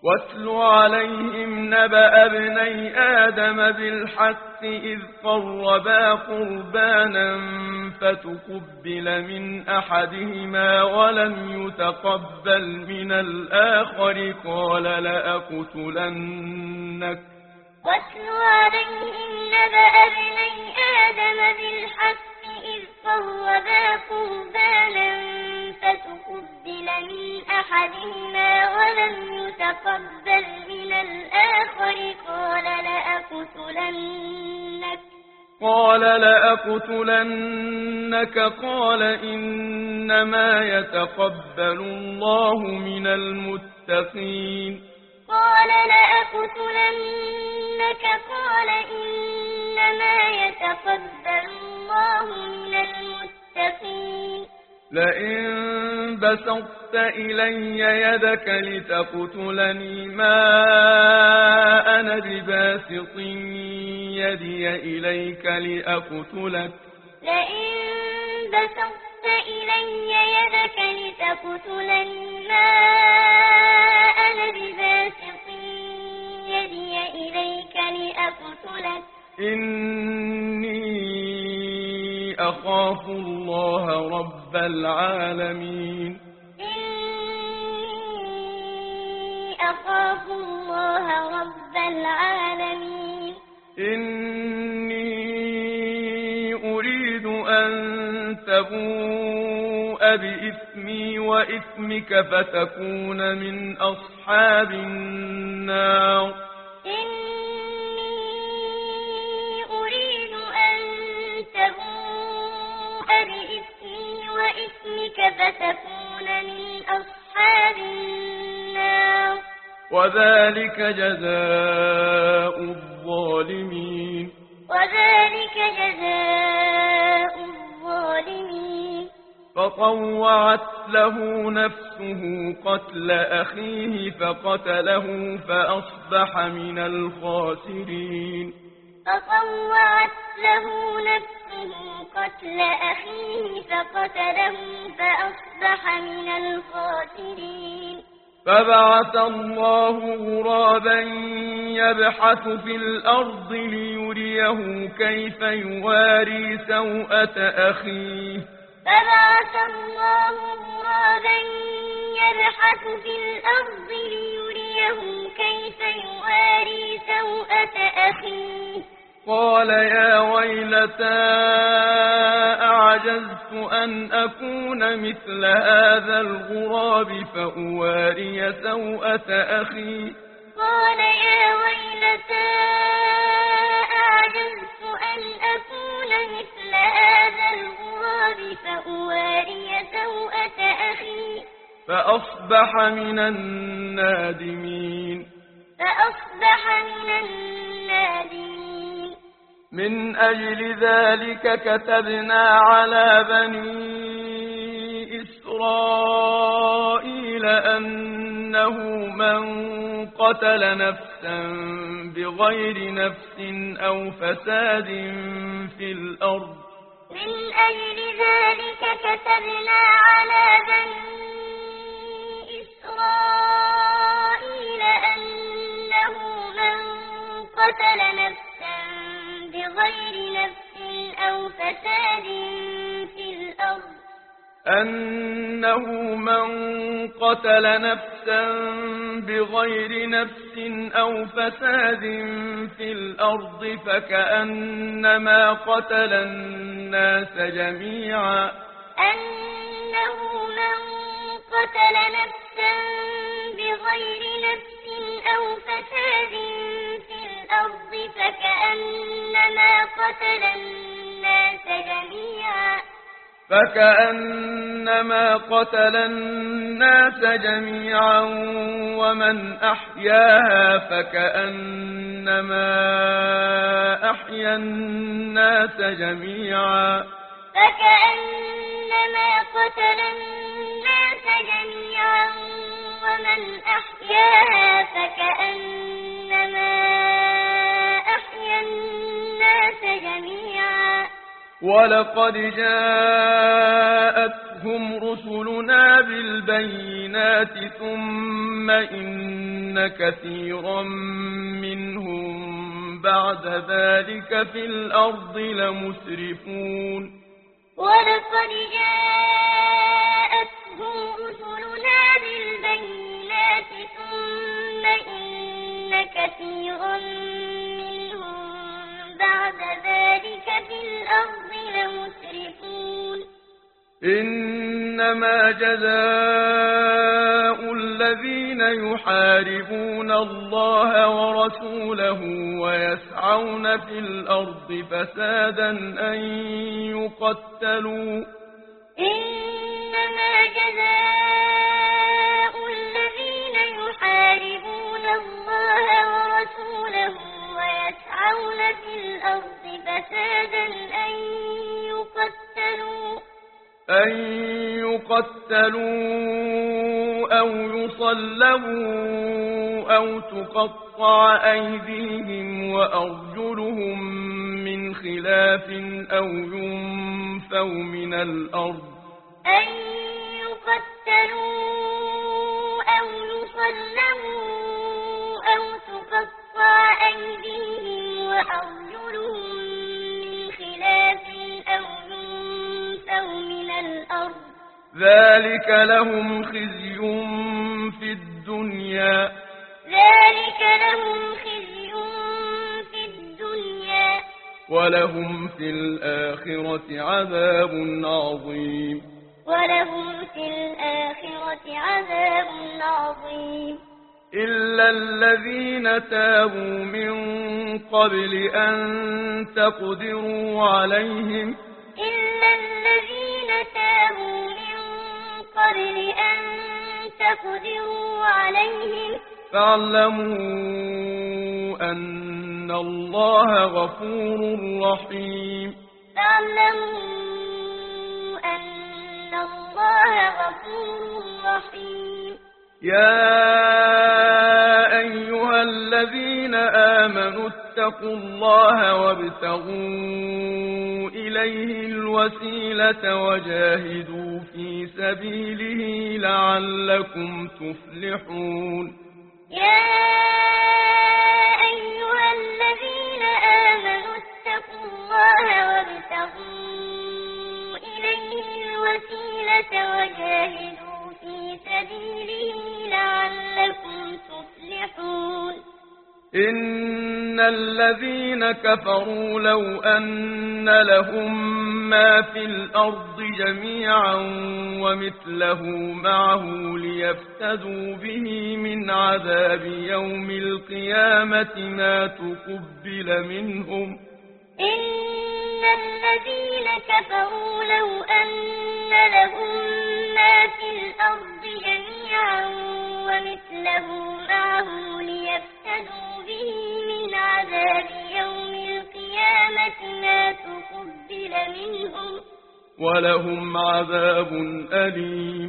واتل عليهم نبأ ابني آدم بالحق إذ قربا قربانا فتقبل من أحدهما ولم يتقبل من الآخر قال لأقتلنك. واتل عليهم نبأ ابني آدم بالحق إذ قربا قربانا فتقبل من أحدهما ولم يتقبل من الآخر قال لأقتلنك. قال إنما يتقبل الله من المتقين. قال لأقتلنك. قال إنما يتقبل الله من المتقين. لئن بسطت إلي يدك لتقتلني ما أنا بباسط يدي إليك لأقتلك. لئن بسطت إلي يدك لتقتلني ما أنا بباسط يدي إليك لأقتلك. إني أخاف الله رب العالمين. إني أخاف الله رب العالمين. إني أريد أن تبوء بإثمي وإثمك فتكون من أصحاب النار. بإثمك فتكون من أصحاب النار. وذلك جزاء الظالمين. وذلك جزاء الظالمين. فطوعت له نفسه قتل أخيه فقتله فأصبح من الخاسرين. فطوعت له نفسه قتل أخيه فقتله فأصبح من الخاسرين. فبعث الله غرابا يبحث في الأرض ليريه كيف يواري سوءة أخيه. فبعث الله غرابا يبحث في الأرض ليريه كيف يواري سوءة أخيه. قال يا ويلتى أعجزت أن أكون مثل هذا الغراب فأواري سوءة أخي. قال يا ويلتى أعجزت أن أكون مثل هذا الغراب فأواري سوءة أخي. فأصبح من النادمين. فأصبح من النادمين. من أجل ذلك كتبنا على بني إسرائيل أنه من قتل نفسا بغير نفس أو فساد في الأرض. من أجل ذلك كتبنا على بني إسرائيل أنه من قتل نفسا بغير نفس أو فساد في الأرض. أنه من قتل نفسا بغير نفس أو فساد في الأرض فكأنما قتل الناس جميعا. أنه من قتل نفسا بغير نفس أو فساد في الأرض فكأنما قتل الناس جميعا. فكأنما قتل الناس جميعا ومن أحياها فكأنما أحيا الناس جميعا. فكأنما قتل الناس جميعا ومن أحياها فكأنما أحيا الناس جميعا. ولقد جاءتهم رسلنا بالبينات ثم إن كثيرا منهم بعد ذلك في الأرض لمسرفون ولقد جاءتهم رسلنا بالبينات ثم إن كثيرا منهم بعد ذلك في الأرض لمسرفون إنما جزاء الذين يحاربون الله ورسوله ويسعون في الأرض فسادا أن يقتلوا إنما جزاء الذين يحاربون الله ورسوله ويسعون في الأرض فسادا أن يقتلوا أو يصلبوا أو تقطع أيديهم وأرجلهم من خلاف أو ينفوا من الأرض أن يقتلوا أو يصلبوا أو تقطع أيديهم وأرجلهم من خلاف أو ينفوا من الأرض ذلك لهم خزي في الدنيا ولهم في الآخرة عذاب عظيم إلا الذين تابوا من قبل أن تقدروا عليهم فاعلموا أن الله غفور رحيم يا أيها الذين آمنوا اتقوا الله وابتغوا إليه الوسيلة وجاهدوا في سبيله لعلكم تفلحون يا أيها الذين آمنوا اتقوا الله وابتغوا إليه الوسيلة وجاهدوا في سبيله لعلكم تفلحون إن الذين كفروا لو أن لهم ما في الأرض جميعا ومثله معه ليفتدوا به من عذاب يوم القيامة ما تقبل منهم إن الذين كفروا لو أن لهم ما في الأرض جميعا ومثله معه ليفتدوا به من عذاب يوم القيامة ما تقبل منهم ولهم عذاب أليم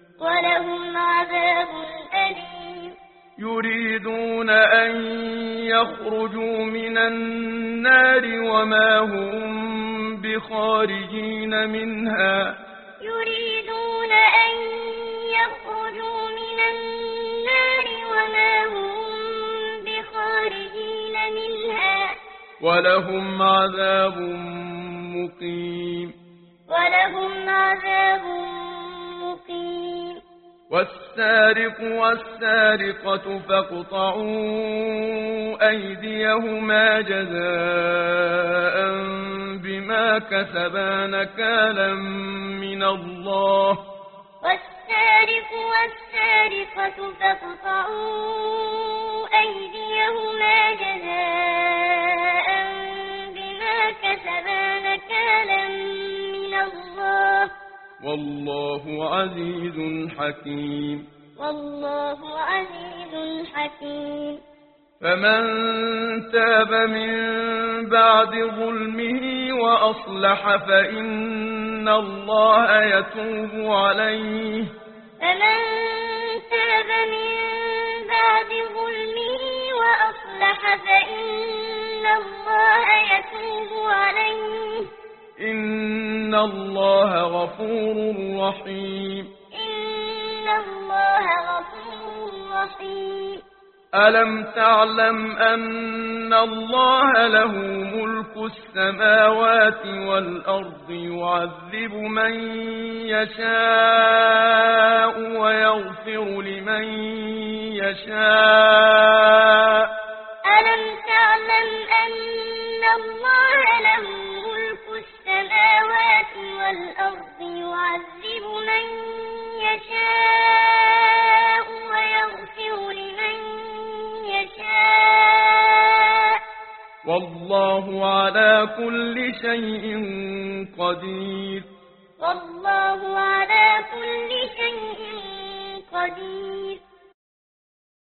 يريدون أن يخرجوا من النار وما هم بخارجين منها ولهم عذاب مقيم والسارق والسارقة فاقطعوا أيديهما جزاء بما كسبا نكالا من الله والسارق والسارقة فاقطعوا أيديهما جزاء بما كسبا نكالا من الله والله عزيز حكيم فمن تاب من بعد ظلمه وأصلح فإن الله يتوب عليه إن الله غفور رحيم ألم تعلم أن الله له ملك السماوات والأرض يعذب من يشاء ويغفر لمن يشاء ألم تعلم أن الله له ملك السماوات والأرض يعذب من يشاء ويغفر لمن يشاء والله على كل شيء قدير والله على كل شيء قدير